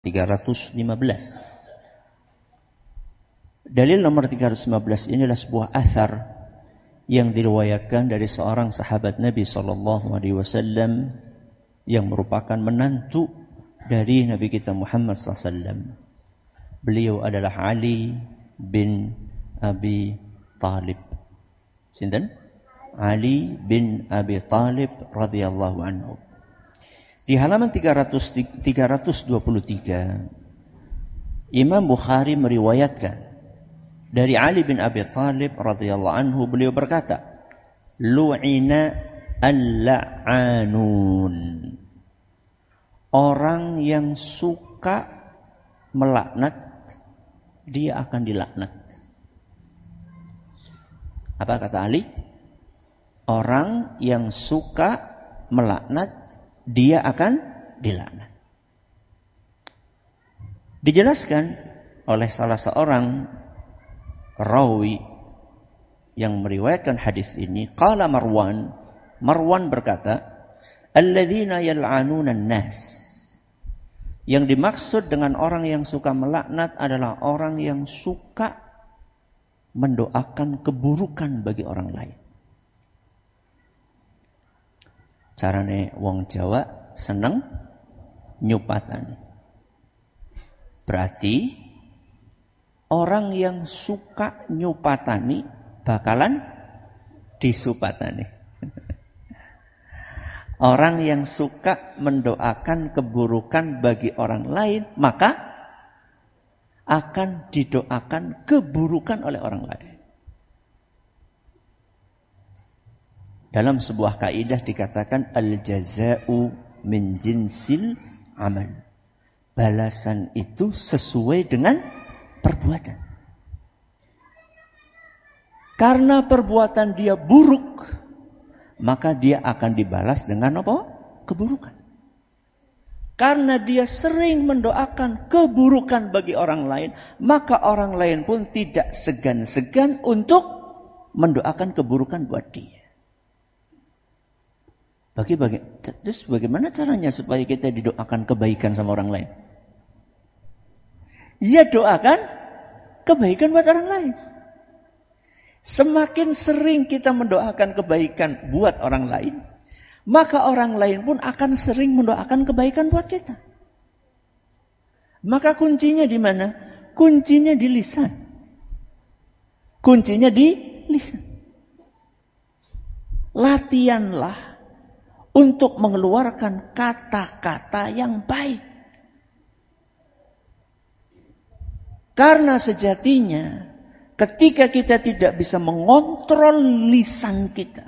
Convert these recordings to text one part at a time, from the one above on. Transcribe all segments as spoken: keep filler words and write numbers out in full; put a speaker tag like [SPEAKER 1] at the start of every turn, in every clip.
[SPEAKER 1] tiga ratus lima belas. Dalil nomor tiga ratus lima belas ini adalah sebuah athar yang diriwayatkan dari seorang sahabat Nabi sallallahu alaihi wasallam yang merupakan menantu dari Nabi kita Muhammad sallallahu alaihi wasallam. Beliau adalah Ali bin Abi Talib. Sinten? Ali bin Abi Talib radhiyallahu anhu. Di halaman tiga ratus dua puluh tiga, Imam Bukhari meriwayatkan dari Ali bin Abi Talib radhiyallahu anhu, beliau berkata, "Lu'ina al-la'anun." Orang yang suka melaknat, dia akan dilaknat. Apa kata Ali? Orang yang suka melaknat, dia akan dilaknat. Dijelaskan oleh salah seorang rawi yang meriwayatkan hadis ini, qala Marwan, Marwan berkata, alladzina yal'anuna an-nas. Yang dimaksud dengan orang yang suka melaknat adalah orang yang suka mendoakan keburukan bagi orang lain. Carane wong Jawa seneng nyupatan. Berarti orang yang suka nyupatani bakalan disupatani. Orang yang suka mendoakan keburukan bagi orang lain, maka akan didoakan keburukan oleh orang lain. Dalam sebuah kaidah dikatakan al-jaza'u min jinsil amal. Balasan itu sesuai dengan perbuatan. Karena perbuatan dia buruk, maka dia akan dibalas dengan apa? Keburukan. Karena dia sering mendoakan keburukan bagi orang lain, maka orang lain pun tidak segan-segan untuk mendoakan keburukan buat dia. Bagi, bagi, terus bagaimana caranya supaya kita didoakan kebaikan sama orang lain? Ya doakan kebaikan buat orang lain. Semakin sering kita mendoakan kebaikan buat orang lain, maka orang lain pun akan sering mendoakan kebaikan buat kita. Maka kuncinya di mana? Kuncinya di lisan. Kuncinya di lisan. Latihanlah untuk mengeluarkan kata-kata yang baik. Karena sejatinya ketika kita tidak bisa mengontrol lisan kita,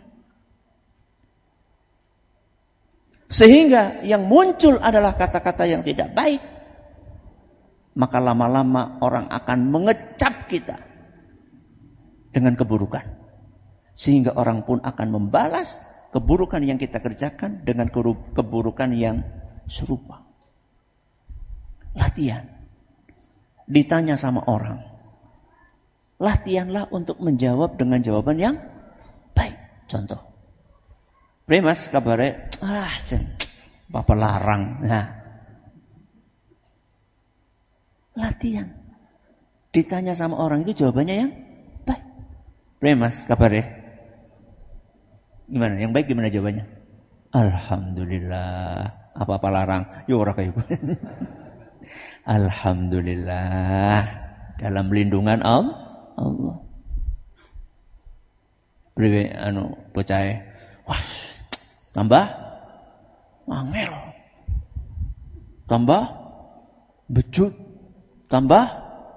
[SPEAKER 1] sehingga yang muncul adalah kata-kata yang tidak baik, maka lama-lama orang akan mengecap kita dengan keburukan. Sehingga orang pun akan membalas keburukan yang kita kerjakan dengan keburukan yang serupa. Latihan. Ditanya sama orang, latihanlah untuk menjawab dengan jawaban yang baik. Contoh, Premas kabare, ah jen, bapak larang. Nah, latihan. Ditanya sama orang itu jawabannya yang baik. Premas kabare, gimana? Yang baik gimana jawabannya? Alhamdulillah. Apa-apa larang? Yo ora kayak Alhamdulillah. Dalam lindungan Allah. Beri anu bocah, wah, tambah angel. Tambah bejut. Tambah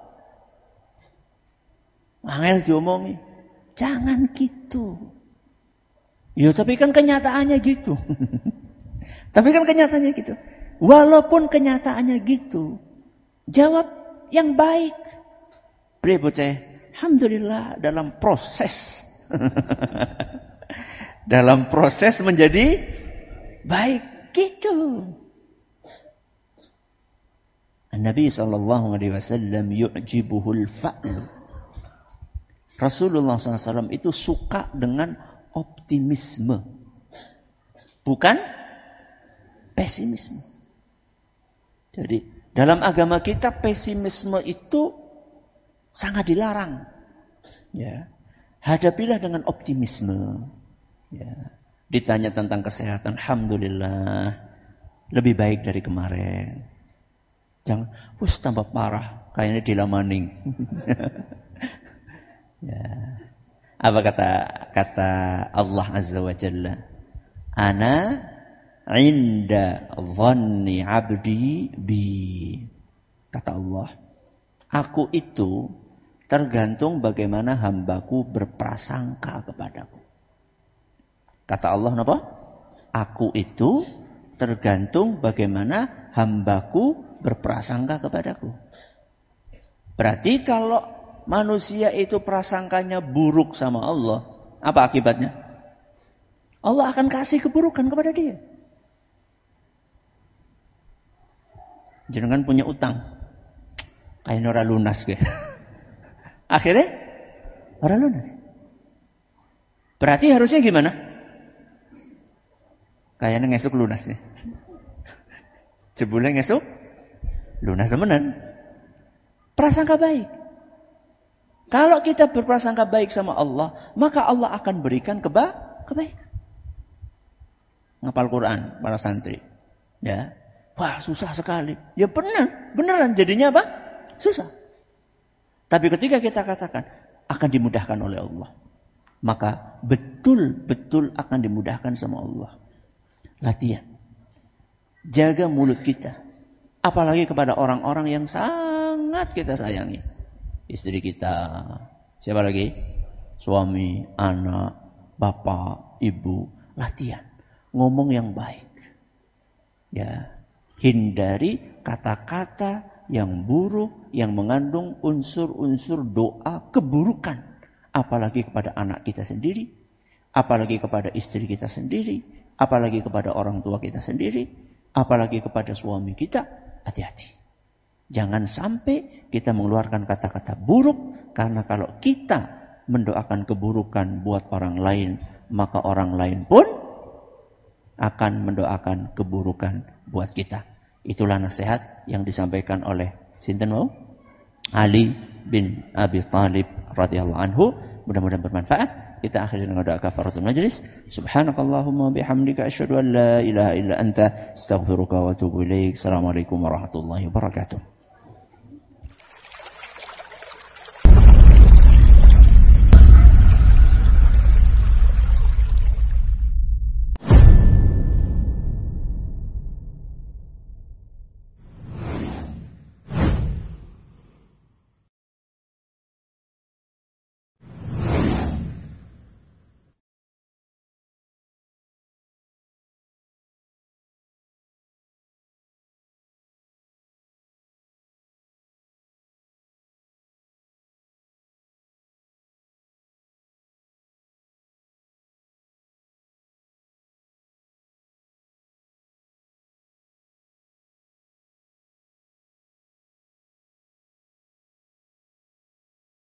[SPEAKER 1] angel diomongi. Jangan gitu. Ya tapi kan kenyataannya gitu. Tapi kan kenyataannya gitu. Walaupun kenyataannya gitu, jawab yang baik. Bre bocah, alhamdulillah dalam proses. Dalam proses menjadi baik gitu. Nabi sallallahu alaihi wasallam yu'jibuhul fa'lu. Rasulullah sallallahu alaihi wasallam itu suka dengan optimisme, bukan pesimisme. Jadi Dalam agama kita pesimisme itu sangat dilarang. Ya. Hadapilah dengan optimisme. Ya. Ditanya tentang kesehatan, alhamdulillah lebih baik dari kemarin. Jangan, wus tambah parah, kayaknya dilamaning. Ya. Apa kata kata Allah Azza wa Jalla? Ana inda dhanni abdi bi. Kata Allah, aku itu tergantung bagaimana hambaku berprasangka kepadaku. Kata Allah apa? Aku itu tergantung bagaimana hambaku berprasangka kepadaku. Berarti kalau manusia itu prasangkanya buruk sama Allah, apa akibatnya? Allah akan kasih keburukan kepada dia. Jangan punya utang, kayak ora lunas gitu. Akhirnya ora lunas. Berarti harusnya gimana? Kayaknya ngesuk lunas nih. Jebule ngesuk lunas temenan. Prasangka baik. Kalau kita berprasangka baik sama Allah, maka Allah akan berikan keba kebaikan. Ngapal Quran para santri. Ya. Wah, susah sekali. Ya benar, beneran jadinya apa? Susah. Tapi ketika kita katakan akan dimudahkan oleh Allah, maka betul-betul akan dimudahkan sama Allah. Latihan. Jaga mulut kita. Apalagi kepada orang-orang yang sangat kita sayangi. Istri kita. Siapa lagi? Suami, anak, bapak, ibu. Latihan. Ngomong yang baik. Ya. Hindari kata-kata yang buruk, yang mengandung unsur-unsur doa keburukan. Apalagi kepada anak kita sendiri. Apalagi kepada istri kita sendiri. Apalagi kepada orang tua kita sendiri. Apalagi kepada suami kita. Hati-hati. Jangan sampai kita mengeluarkan kata-kata buruk. Karena kalau kita mendoakan keburukan buat orang lain, maka orang lain pun akan mendoakan keburukan buat kita. Itulah nasihat yang disampaikan oleh sinten mau? Ali bin Abi Thalib radhiyallahu anhu. Mudah-mudahan bermanfaat. Kita akhiri dengan doa kafaratul majlis. Subhanakallahumma bihamdika asyhadu an la ilaha illa anta astaghfiruka wa atubu ilaik. Assalamualaikum warahmatullahi wabarakatuh.